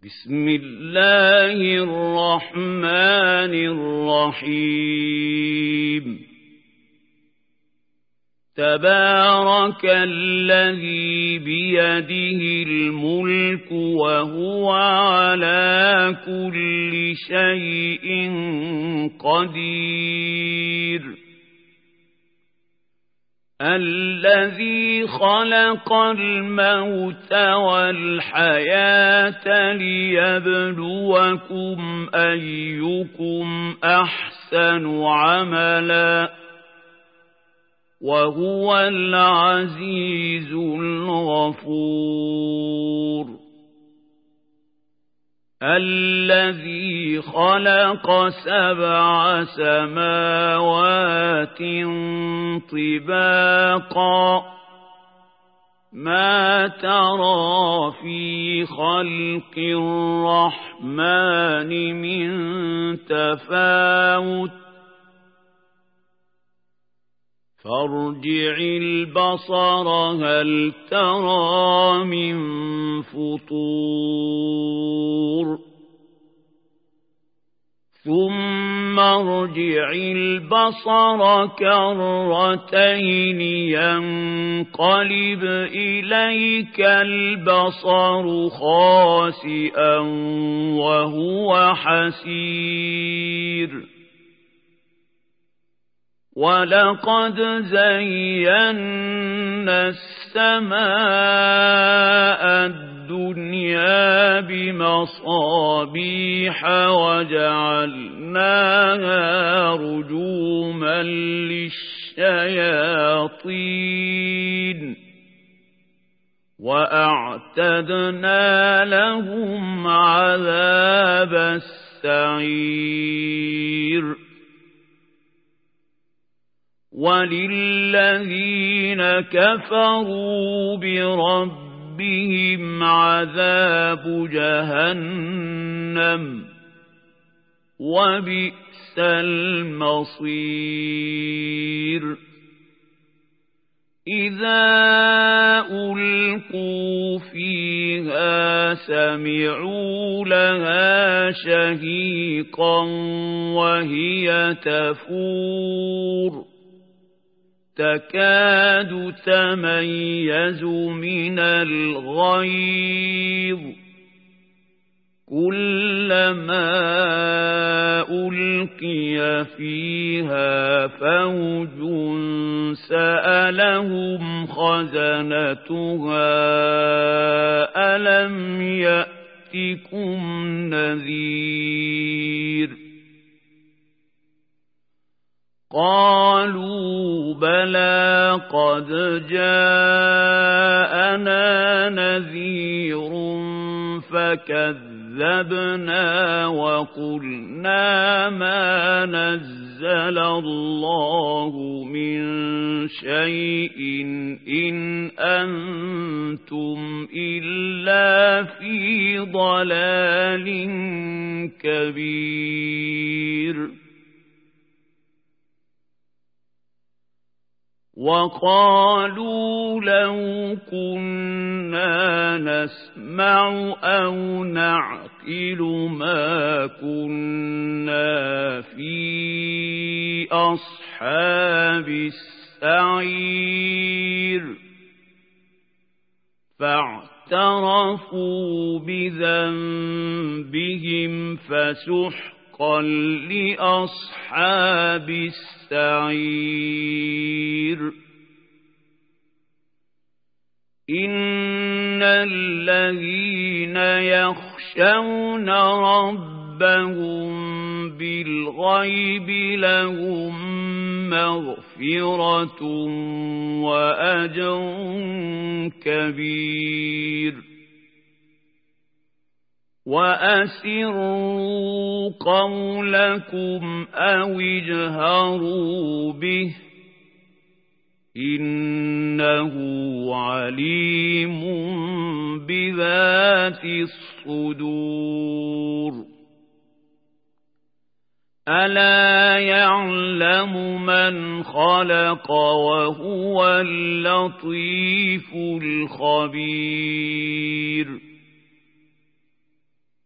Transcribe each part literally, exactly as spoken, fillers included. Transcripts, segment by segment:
بسم الله الرحمن الرحيم تبارك الذي بيده الملك وهو على كل شيء قدير الذي خلق الموت والحياة ليبلوكم أيكم أحسن عملا وهو العزيز الغفور الذي خلق سبع سماوات طباقا ما ترى في خلق الرحمن من تفاوت فارجع البصر هل ترى من فطور ثم ارجع البصر كرتين ينقلب إليك البصر خاسئا وهو حسير ولقد زينا السماء الدنيا بمصابيح وجعلناها رجوما للشياطين وأعتدنا لهم عذاب السعير وللذين كفروا بربهم عذاب جهنم وبئس المصير إذا ألقوا فيها سمعوا لها شهيقا وهي تفور تكاد تميز من الغيظ كلما ألقي فيها فوج سألهم خزنتها ألم يأتكم نذير قالوا بلى قد جاءنا نذير فكذبنا وقلنا ما نزل الله من شيء إن أنتم إلا في ضلال كبير وقالوا لو كنا نسمع أو نعقل ما كنا في أصحاب السعير فاعترفوا بذنبهم فسحقا لأصحاب السعير إن الذين يخشون ربهم بالغيب لهم مغفرة وأجر كبير وأسروا قولكم أو اجهروا به إنه عليم بذات الصدور ألا يعلم من خلق وهو اللطيف الخبير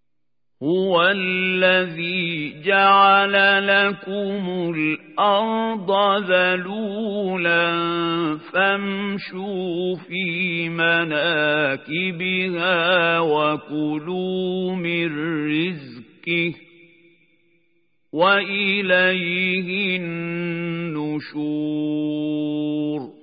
هُوَ الَّذِي جَعَلَ لَكُمُ الْأَرْضَ ذَلُولًا فَامْشُوا فِي مَنَاكِبِهَا وَكُلُوا مِن رِّزْقِهِ وَإِلَيْهِ النُّشُورُ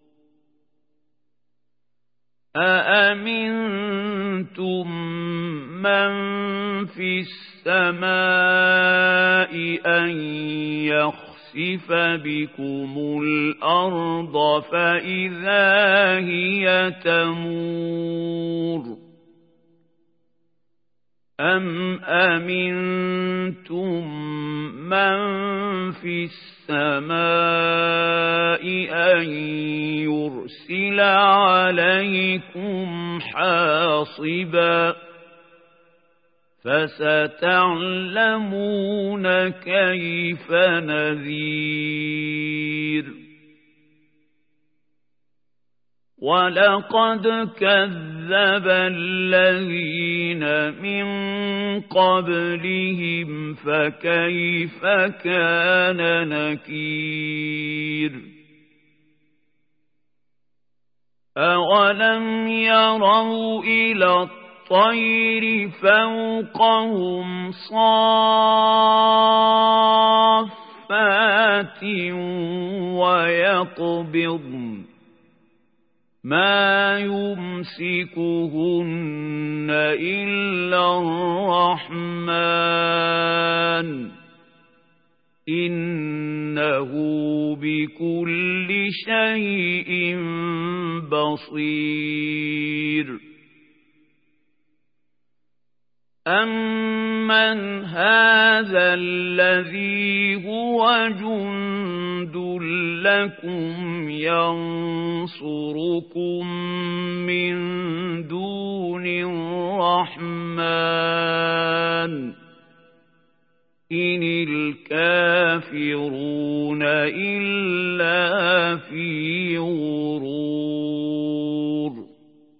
أَأَمِنتُم مَّن فِي السَّمَاءِ أَن يَخْسِفَ بِكُمُ الْأَرْضَ فَإِذَا هِيَ تَمُورُ أَمْ أَمِنتُم مَّن فِي السَّمَاءِ أَن يُرْسِلَ عَلَيْكُمْ حَاصِبًا فَسَتَعْلَمُونَ كَيْفَ نَذِيرِ وَلَقَدْ كَذَّبَ الَّذِينَ مِن قَبْلِهِمْ فَكَيْفَ كَانَ نَكِيرِ أَوَلَمْ يَرَوْا إِلَى الطَّيْرِ فَوْقَهُمْ صَافَّاتٍ وَيَقْبِضْنَ مَا يُمْسِكُهُنَّ إِلَّا الرَّحْمَنُ إِنَّهُ بِكُلِّ شَيْءٍ بَصِيرٌ أَمَّنْ هَذَا الَّذِي هُوَ جُندٌ لَّكُمْ يَنصُرُكُم مِّن دُونِ الرَّحْمَنِ إِنِ الْكَافِرُونَ إِلَّا فِي غُرُورٍ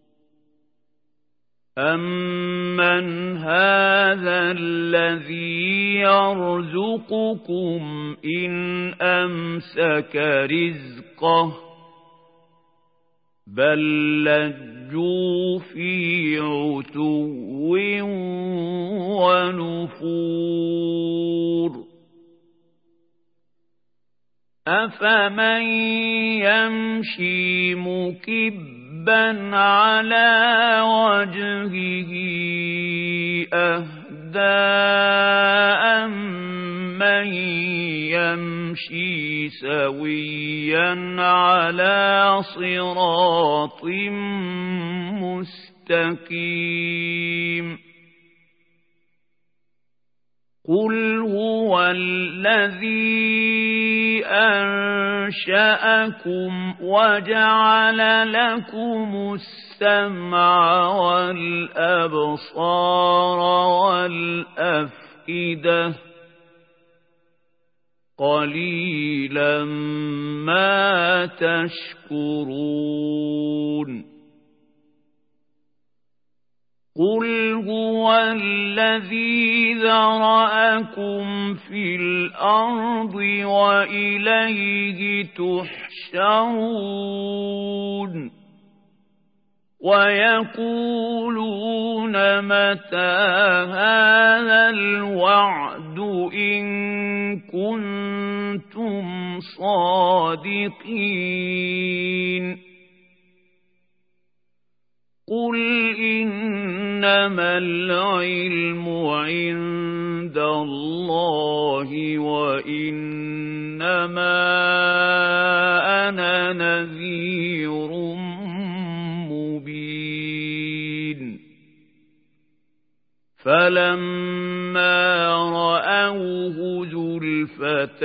أَمَّنْ هَذَا الَّذِي يَرْزُقُكُمْ إِنْ أَمْسَكَ رِزْقَهُ بَل لَّجُّوا فِي عُتُوٍّ وَنُفُورٍ أَفَمَن يَمْشِي مُكِبًّا عَلَى وَجْهِهِ أَهْدَىٰ أَمَّن يَمْشِي سَوِيًّا عَلَى صِرَاطٍ مُّسْتَقِيمٍ قُلْ هُوَ الَّذِي أَنشَأَكُمْ وَجَعَلَ لَكُمُ السَّمْعَ وَالْأَبْصَارَ وَالْأَفْئِدَةَ قَلِيلًا مَا تَشْكُرُونَ قُلْ هُوَ الَّذِي ذَرَأَكُمْ فِي الْأَرْضِ وَإِلَيْهِ تُحْشَرُونَ وَيَقُولُونَ مَتَىٰ هَٰذَا الْوَعْدُ إِن كُنتُمْ صَادِقِينَ قُلْ إِنَّمَا الْعِلْمُ عِندَ اللَّهِ وَإِنَّمَا أَنَا نَذِيرٌ مُّبِينٌ فَلَمَّا رَأَوْهُ زُلْفَةً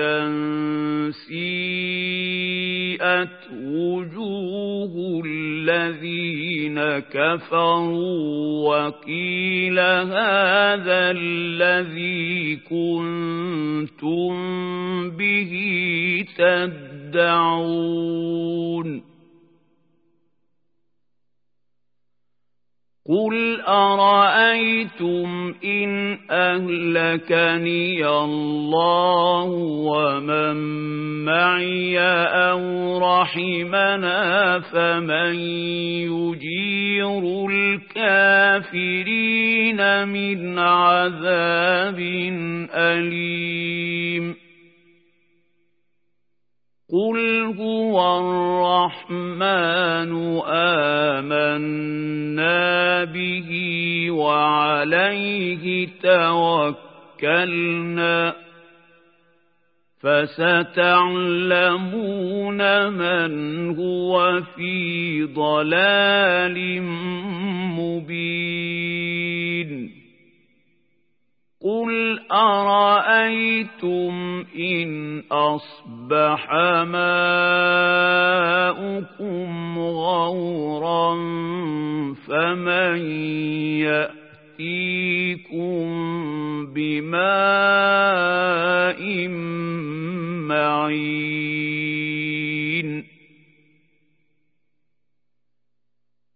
سِيئَتْ وُجُوهُ الَّذِينَ كَفَرُوا وَقِيلَ هَٰذَا الَّذِي كُنتُم بِهِ تَدَّعُونَ قل أرأيتم إن أهلكني الله ومن معي أو رحمنا فمن يجير الكافرين من عذاب أليم قل هو الرحمن آمنا به وعليه توكلنا فستعلمون من هو في ضلال مبين قل أرأيتم إن أصبح ماؤكم غورا فمن يأتيكم بماء معين